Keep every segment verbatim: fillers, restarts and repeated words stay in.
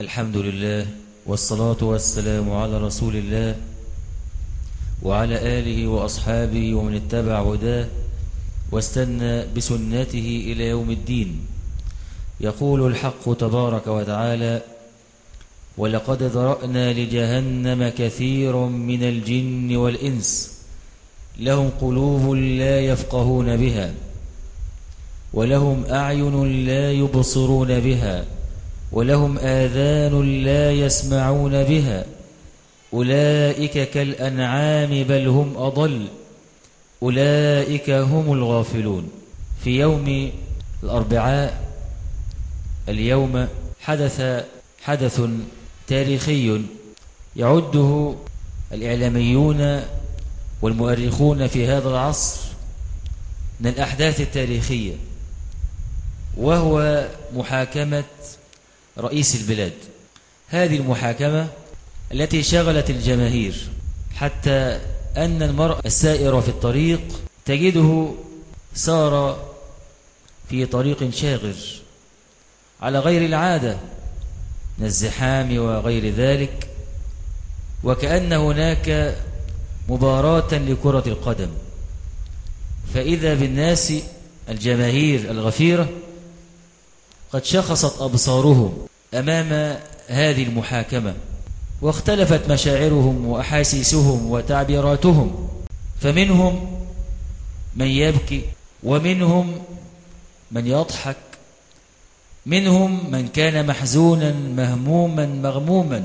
الحمد لله والصلاة والسلام على رسول الله وعلى آله وأصحابه ومن اتبع هداه واستنى بسنته إلى يوم الدين. يقول الحق تبارك وتعالى: ولقد ذرأنا لجهنم كثير من الجن والإنس لهم قلوب لا يفقهون بها ولهم أعين لا يبصرون بها ولهم آذان لا يسمعون بها أولئك كالأنعام بل هم أضل أولئك هم الغافلون. في يوم الأربعاء اليوم حدث حدث تاريخي يعده الإعلاميون والمؤرخون في هذا العصر من الأحداث التاريخية، وهو محاكمة رئيس البلاد. هذه المحاكمة التي شغلت الجماهير حتى أن المرء السائر في الطريق تجده سار في طريق شاغر على غير العادة من الزحام وغير ذلك، وكأن هناك مباراة لكرة القدم، فإذا بالناس الجماهير الغفيرة قد شخصت أبصارهم أمام هذه المحاكمة، واختلفت مشاعرهم وأحاسيسهم وتعبيراتهم، فمنهم من يبكي ومنهم من يضحك، منهم من كان محزونا مهموما مغموما،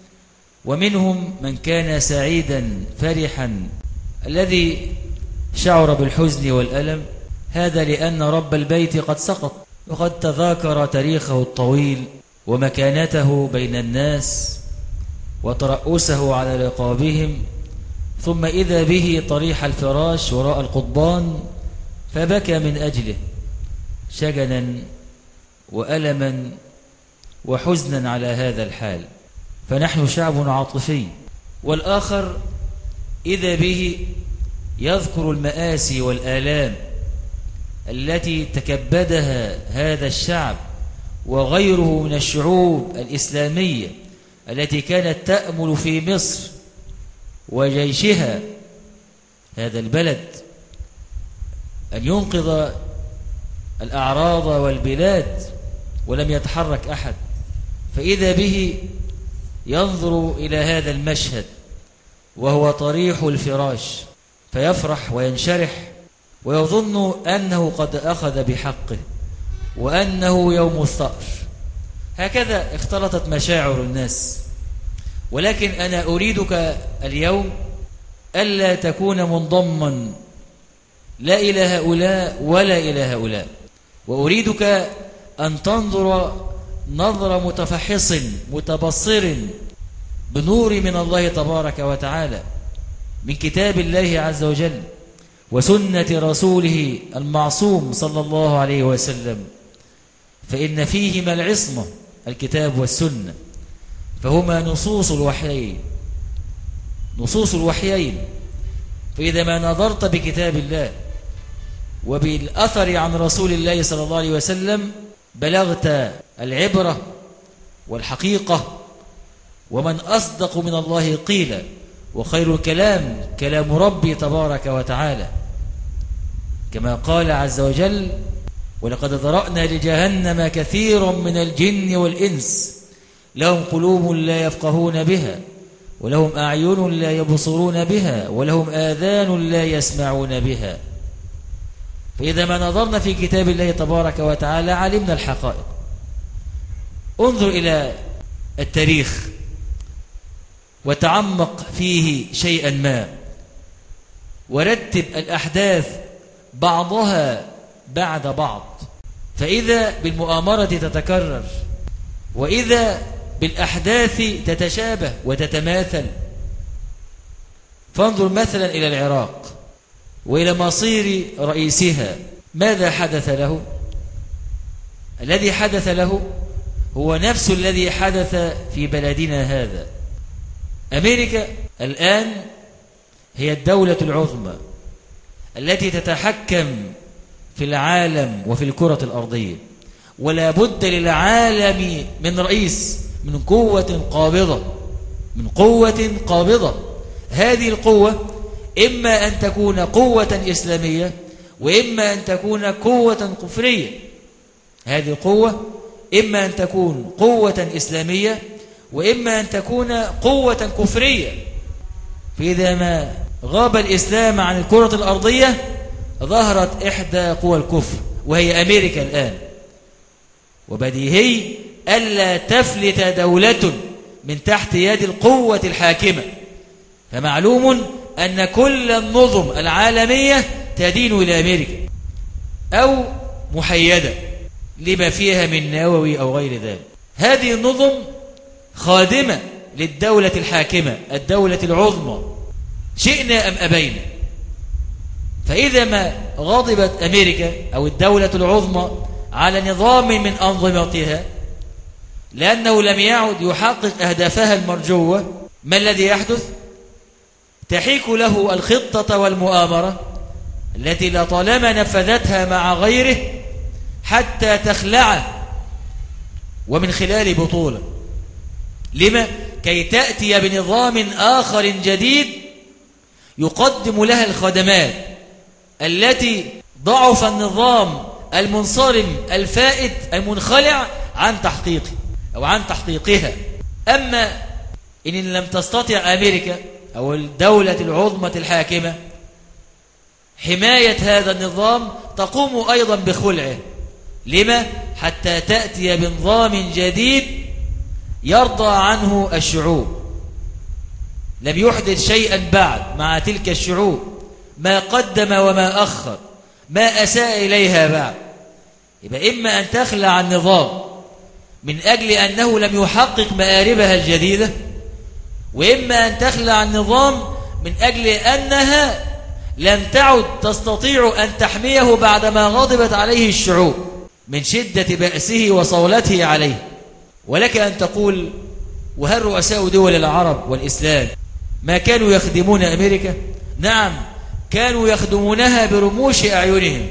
ومنهم من كان سعيدا فرحا. الذي شعر بالحزن والألم هذا لأن رب البيت قد سقط، وقد تذاكر تاريخه الطويل ومكانته بين الناس وترأسه على رقابهم، ثم إذا به طريح الفراش وراء القضبان فبكى من أجله شجنا وألما وحزنا على هذا الحال. فنحن شعب عاطفي. والآخر إذا به يذكر المآسي والآلام التي تكبدها هذا الشعب وغيره من الشعوب الإسلامية التي كانت تأمل في مصر وجيشها هذا البلد أن ينقذ الأعراض والبلاد، ولم يتحرك أحد. فإذا به ينظر إلى هذا المشهد وهو طريح الفراش فيفرح وينشرح ويظن أنه قد أخذ بحقه وأنه يوم الثأر. هكذا اختلطت مشاعر الناس. ولكن أنا أريدك اليوم ألا تكون منضما لا إلى هؤلاء ولا إلى هؤلاء، وأريدك أن تنظر نظر متفحص متبصر بنور من الله تبارك وتعالى، من كتاب الله عز وجل وسنة رسوله المعصوم صلى الله عليه وسلم، فإن فيهما العصمة الكتاب والسنة، فهما نصوص الوحيين نصوص الوحيين. فإذا ما نظرت بكتاب الله وبالأثر عن رسول الله صلى الله عليه وسلم بلغت العبرة والحقيقة. ومن أصدق من الله قيلا وخير الكلام كلام ربي تبارك وتعالى، كما قال عز وجل: ولقد ذرأنا لجهنم كثير من الجن والإنس لهم قلوب لا يفقهون بها ولهم أعين لا يبصرون بها ولهم آذان لا يسمعون بها. فإذا ما نظرنا في كتاب الله تبارك وتعالى علمنا الحقائق. انظر إلى التاريخ وتعمق فيه شيئا ما، ورتب الأحداث بعضها بعد بعض، فإذا بالمؤامرة تتكرر وإذا بالأحداث تتشابه وتتماثل. فانظر مثلا إلى العراق وإلى مصير رئيسها. ماذا حدث له؟ الذي حدث له هو نفس الذي حدث في بلدنا هذا. أمريكا الآن هي الدولة العظمى التي تتحكم في العالم وفي الكرة الأرضية، ولا بد للعالم من رئيس من قوة قابضة من قوة قابضة. هذه القوة إما أن تكون قوة إسلامية وإما أن تكون قوة كفرية. هذه القوة إما أن تكون قوة إسلامية وإما أن تكون قوة كفرية. فإذا ما غاب الإسلام عن الكرة الأرضية ظهرت إحدى قوى الكفر وهي أمريكا الآن. وبديهي ألا تفلت دولة من تحت يد القوة الحاكمة. فمعلوم أن كل النظم العالمية تدين إلى أمريكا أو محيدة لما فيها من نووي أو غير ذلك. هذه النظم خادمة للدولة الحاكمة الدولة العظمى شئنا أم أبينا. فإذا ما غضبت أمريكا أو الدولة العظمى على نظام من أنظمتها لأنه لم يعد يحقق أهدافها المرجوة، ما الذي يحدث؟ تحيك له الخطة والمؤامرة التي لطالما نفذتها مع غيره حتى تخلعه ومن خلال بطولة. لما؟ كي تأتي بنظام آخر جديد يقدم لها الخدمات التي ضعف النظام المنصرم الفائت المنخلع عن تحقيقه أو عن تحقيقها. أما إن لم تستطع أمريكا أو الدولة العظمى الحاكمة حماية هذا النظام تقوم أيضا بخلعه. لما؟ حتى تأتي بنظام جديد يرضى عنه الشعوب. لم يحدث شيئا بعد مع تلك الشعوب، ما قدم وما أخر، ما أساء إليها بعد. يبقى إما أن تخلع النظام من أجل أنه لم يحقق مآربها الجديدة، وإما أن تخلع النظام من أجل أنها لم تعد تستطيع أن تحميه بعدما غضبت عليه الشعوب من شدة بأسه وصولته عليه. ولك أن تقول: وهل رؤساء دول العرب والإسلام ما كانوا يخدمون أمريكا؟ نعم، كانوا يخدمونها برموش أعينهم،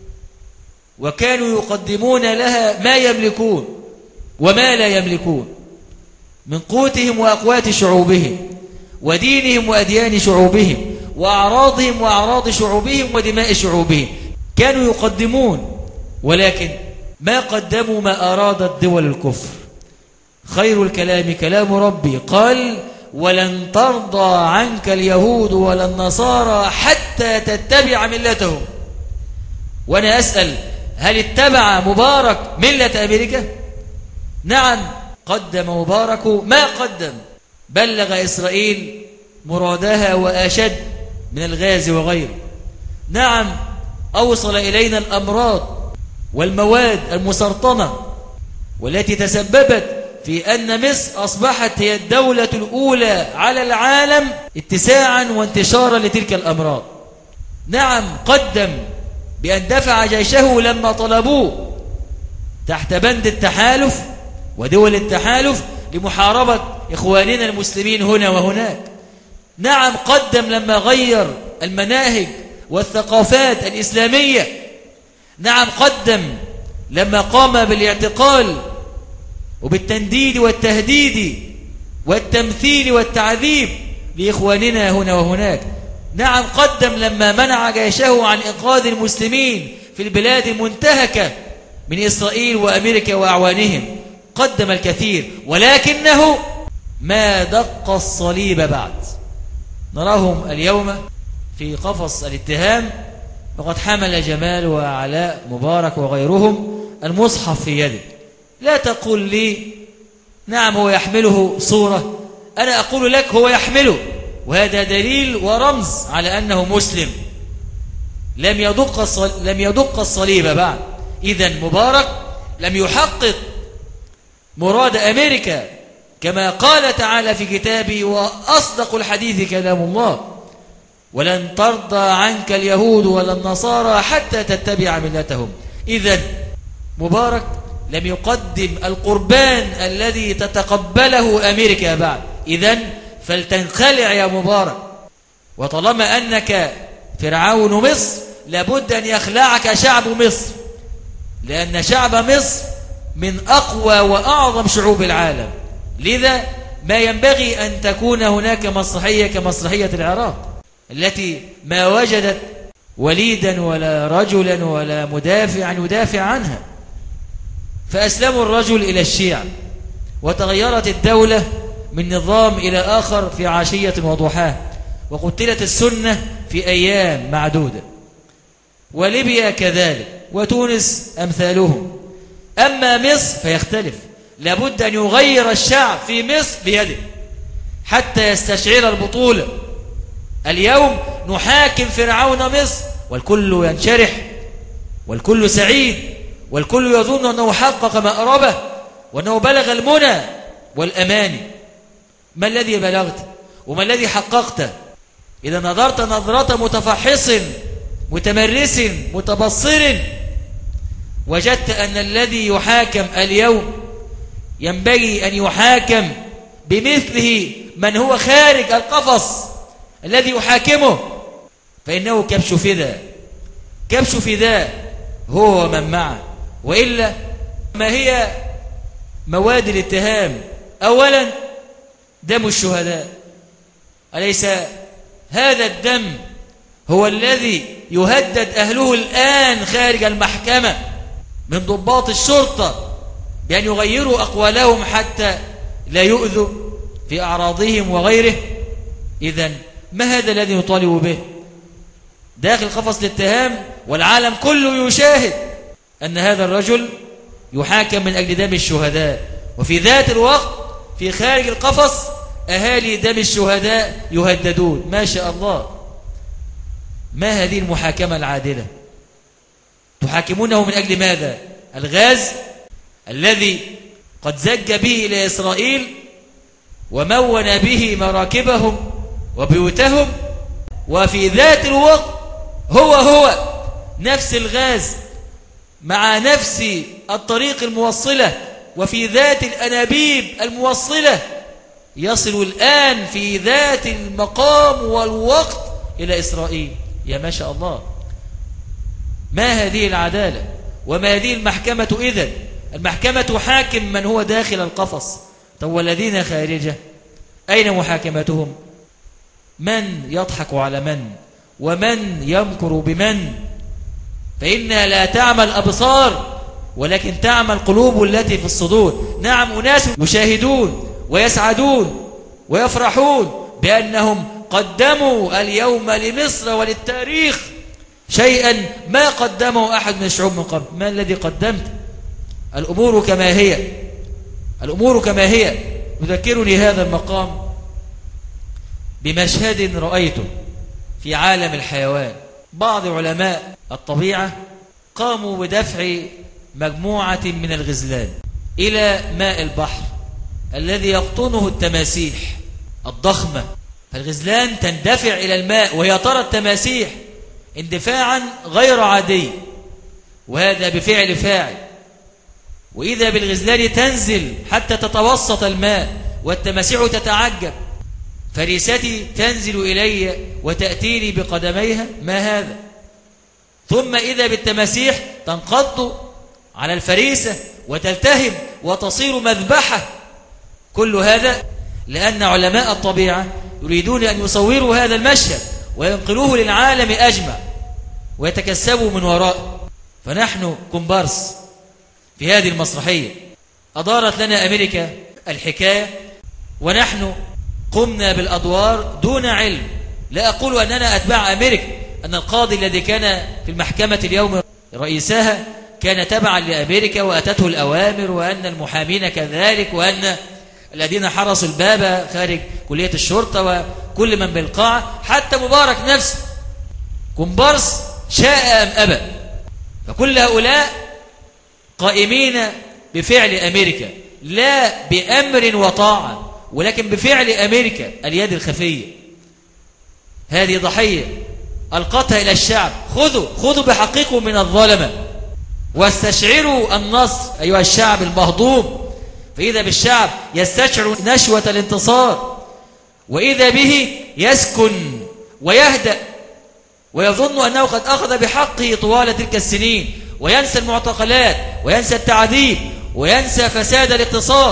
وكانوا يقدمون لها ما يملكون وما لا يملكون من قوتهم وأقوات شعوبهم ودينهم وأديان شعوبهم وأعراضهم وأعراض شعوبهم ودماء شعوبهم. كانوا يقدمون، ولكن ما قدموا ما أرادت دول الكفر. خير الكلام كلام ربي، قال: ولن ترضى عنك اليهود ولا النصارى حتى تتبع ملتهم. وأنا أسأل: هل اتبع مبارك ملة أمريكا؟ نعم، قدم مبارك ما قدم، بلغ إسرائيل مرادها وأشد من الغاز وغيره. نعم، أوصل إلينا الأمراض والمواد المسرطنة والتي تسببت في أن مصر أصبحت هي الدولة الأولى على العالم اتساعا وانتشارا لتلك الأمراض. نعم، قدم بأن دفع جيشه لما طلبوه تحت بند التحالف ودول التحالف لمحاربة إخواننا المسلمين هنا وهناك. نعم، قدم لما غير المناهج والثقافات الإسلامية. نعم، قدم لما قام بالاعتقال وبالتنديد والتهديد والتمثيل والتعذيب لإخواننا هنا وهناك. نعم، قدم لما منع جيشه عن إنقاذ المسلمين في البلاد المنتهكة من إسرائيل وأمريكا وأعوانهم. قدم الكثير، ولكنه ما دق الصليب بعد. نراهم اليوم في قفص الاتهام، وقد حمل جمال وعلاء مبارك وغيرهم المصحف في يده. لا تقول لي: نعم هو يحمله صورة. أنا أقول لك: هو يحمله، وهذا دليل ورمز على أنه مسلم لم يدق لم يدق الصليب بعد. إذن مبارك لم يحقق مراد أمريكا كما قال تعالى في كتابه: وأصدق الحديث كلام الله، ولن ترضى عنك اليهود ولا النصارى حتى تتبع ملتهم. إذن مبارك لم يقدم القربان الذي تتقبله أمريكا بعد. إذن فلتنخلع يا مبارك، وطالما أنك فرعون مصر لابد أن يخلعك شعب مصر، لأن شعب مصر من أقوى وأعظم شعوب العالم، لذا ما ينبغي أن تكون هناك مسرحية كمسرحية العراق التي ما وجدت وليدا ولا رجلا ولا مدافعا يدافع عنها، فأسلموا الرجل إلى الشيعة وتغيرت الدولة من نظام إلى آخر في عشية وضحاها، وقتلت السنة في أيام معدودة، وليبيا كذلك، وتونس أمثالهم. أما مصر فيختلف، لابد أن يغير الشعب في مصر بيده حتى يستشعر البطولة. اليوم نحاكم فرعون مصر والكل ينشرح والكل سعيد والكل يظن أنه حقق مأربه وأنه بلغ المنى والأماني. ما الذي بلغت وما الذي حققت؟ إذا نظرت نظرة متفحص متمرس متبصر وجدت أن الذي يحاكم اليوم ينبغي أن يحاكم بمثله من هو خارج القفص الذي يحاكمه، فإنه كبش فداء. كبش فداء هو من معه. وإلا ما هي مواد الاتهام؟ أولا دم الشهداء. أليس هذا الدم هو الذي يهدد أهله الآن خارج المحكمة من ضباط الشرطة بأن يغيروا أقوالهم حتى لا يؤذوا في أعراضهم وغيره؟ إذن ما هذا الذي نطالب به داخل قفص الاتهام والعالم كله يشاهد أن هذا الرجل يحاكم من أجل دم الشهداء، وفي ذات الوقت في خارج القفص أهالي دم الشهداء يهددون؟ ما شاء الله. ما هذه المحاكمة العادلة؟ تحاكمونه من أجل ماذا؟ الغاز الذي قد زج به إلى إسرائيل ومون به مراكبهم وبيوتهم، وفي ذات الوقت هو هو نفس الغاز مع نفس الطريق الموصلة وفي ذات الأنابيب الموصلة يصل الآن في ذات المقام والوقت إلى إسرائيل. يا ما شاء الله. ما هذه العدالة وما هذه المحكمة؟ إذن المحكمة تحاكم من هو داخل القفص. طب والذين خارجه أين محاكمتهم؟ من يضحك على من ومن يمكر بمن؟ فإنها لا تعمل أبصار ولكن تعمل قلوب التي في الصدور. نعم، أناس يشاهدون ويسعدون ويفرحون بأنهم قدموا اليوم لمصر وللتاريخ شيئا ما قدمه أحد من الشعوب من قبل. ما الذي قدمت؟ الأمور كما هي، الأمور كما هي. يذكرني هذا المقام بمشهد رأيته في عالم الحيوان. بعض علماء الطبيعة قاموا بدفع مجموعة من الغزلان إلى ماء البحر الذي يقطنه التماسيح الضخمة، فالغزلان تندفع إلى الماء وهي ترى التماسيح اندفاعا غير عادي، وهذا بفعل فاعل. وإذا بالغزلان تنزل حتى تتوسط الماء والتماسيح تتعجب. فريستي تنزل إلي وتأتيني بقدميها، ما هذا؟ ثم إذا بالتماسيح تنقض على الفريسة وتلتهم وتصير مذبحة. كل هذا لأن علماء الطبيعة يريدون أن يصوروا هذا المشهد وينقلوه للعالم أجمع ويتكسبوا من وراءه. فنحن كومبارس في هذه المسرحية. أدارت لنا أمريكا الحكاية ونحن قمنا بالأدوار دون علم. لا أقول أننا أتباع أمريكا، أن القاضي الذي كان في المحكمة اليوم رئيسها كان تبعا لأمريكا وأتته الأوامر، وأن المحامين كذلك، وأن الذين حرسوا الباب خارج كلية الشرطة وكل من بالقاعة حتى مبارك نفسه كومبارس شاء أم أبى. فكل هؤلاء قائمين بفعل أمريكا، لا بأمر وطاعة ولكن بفعل أمريكا اليد الخفية. هذه ضحية ألقتها إلى الشعب. خذوا خذوا بحقكم من الظلمة واستشعروا النصر أيها الشعب المهضوم. فإذا بالشعب يستشعر نشوة الانتصار، وإذا به يسكن ويهدأ ويظن أنه قد أخذ بحقه طوال تلك السنين، وينسى المعتقلات وينسى التعذيب وينسى فساد الاقتصاد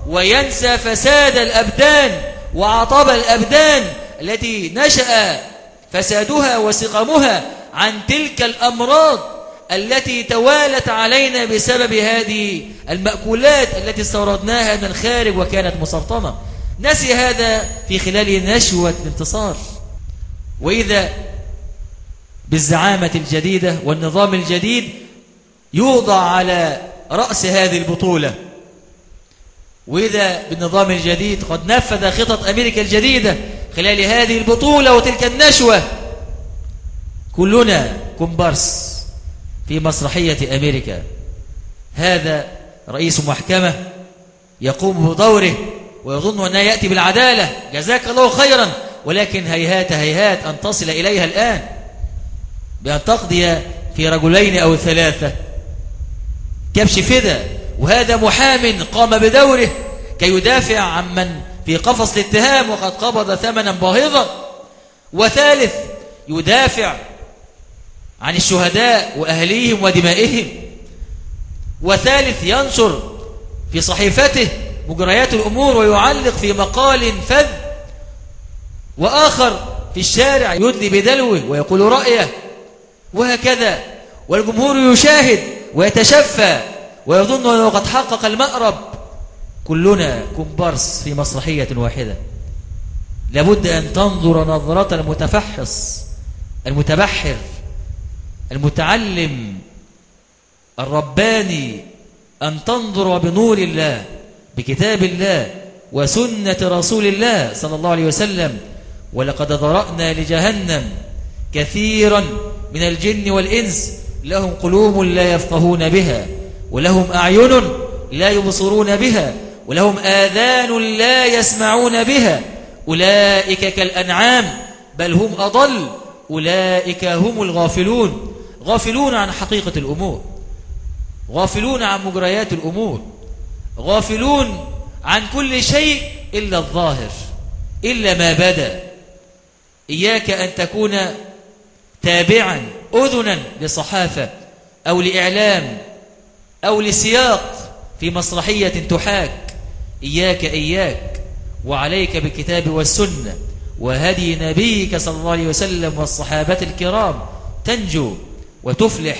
وينسى فساد الأبدان وعطب الأبدان التي نشأ فسادها وسقمها عن تلك الأمراض التي توالت علينا بسبب هذه المأكولات التي استوردناها من الخارج وكانت مسرطنة. نسي هذا في خلال نشوة الانتصار. وإذا بالزعامة الجديدة والنظام الجديد يوضع على رأس هذه البطولة، وإذا بالنظام الجديد قد نفذ خطط أمريكا الجديدة خلال هذه البطولة وتلك النشوة، كلنا كومبارس في مسرحية أمريكا. هذا رئيس محكمة يقوم بدوره ويظن أنه يأتي بالعدالة، جزاك الله خيرا، ولكن هيهات هيهات أن تصل إليها الآن بأن تقضي في رجلين أو ثلاثة كبش فدا. وهذا محام قام بدوره كي يدافع عن من في قفص الاتهام وقد قبض ثمنا باهظا. وثالث يدافع عن الشهداء وأهليهم ودمائهم. وثالث ينشر في صحيفته مجريات الأمور ويعلق في مقال فذ. وآخر في الشارع يدلي بدلوه ويقول رأيه، وهكذا. والجمهور يشاهد ويتشفى ويظن أنه قد حقق المأرب. كلنا كومبارس في مسرحية واحدة. لابد أن تنظر نظرة المتفحص المتبحر المتعلم الرباني، أن تنظر بنور الله بكتاب الله وسنة رسول الله صلى الله عليه وسلم. ولقد ذرأنا لجهنم كثيرا من الجن والإنس لهم قلوب لا يفقهون بها ولهم أعين لا يبصرون بها ولهم آذان لا يسمعون بها، أولئك كالأنعام بل هم أضل، أولئك هم الغافلون. غافلون عن حقيقة الأمور، غافلون عن مجريات الأمور، غافلون عن كل شيء إلا الظاهر، إلا ما بدا. إياك أن تكون تابعا أذنا لصحافة أو لإعلام أو لسياق في مسرحية تحاك. إياك إياك وعليك بالكتاب والسنة وهدي نبيك صلى الله عليه وسلم والصحابة الكرام، تنجو وتفلح.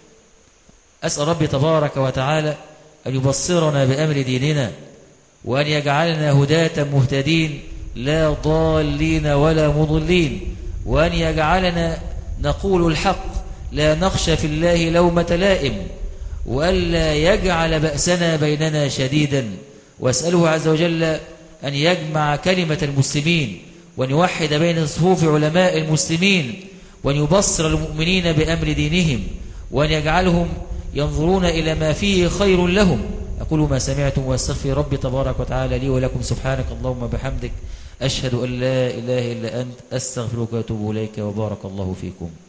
أسأل ربي تبارك وتعالى أن يبصرنا بأمر ديننا وأن يجعلنا هداة مهتدين لا ضالين ولا مضلين، وأن يجعلنا نقول الحق لا نخشى في الله لومة لائم، وألا يجعل بأسنا بيننا شديدا. وأسأله عز وجل أن يجمع كلمة المسلمين وأن يوحد بين صفوف علماء المسلمين وأن يبصر المؤمنين بأمر دينهم وأن يجعلهم ينظرون إلى ما فيه خير لهم. أقول ما سمعتم وأستغفر ربي تبارك وتعالى لي ولكم. سبحانك اللهم بحمدك، أشهد أن لا إله إلا أنت، أستغفرك وأتوب إليك، وبارك الله فيكم.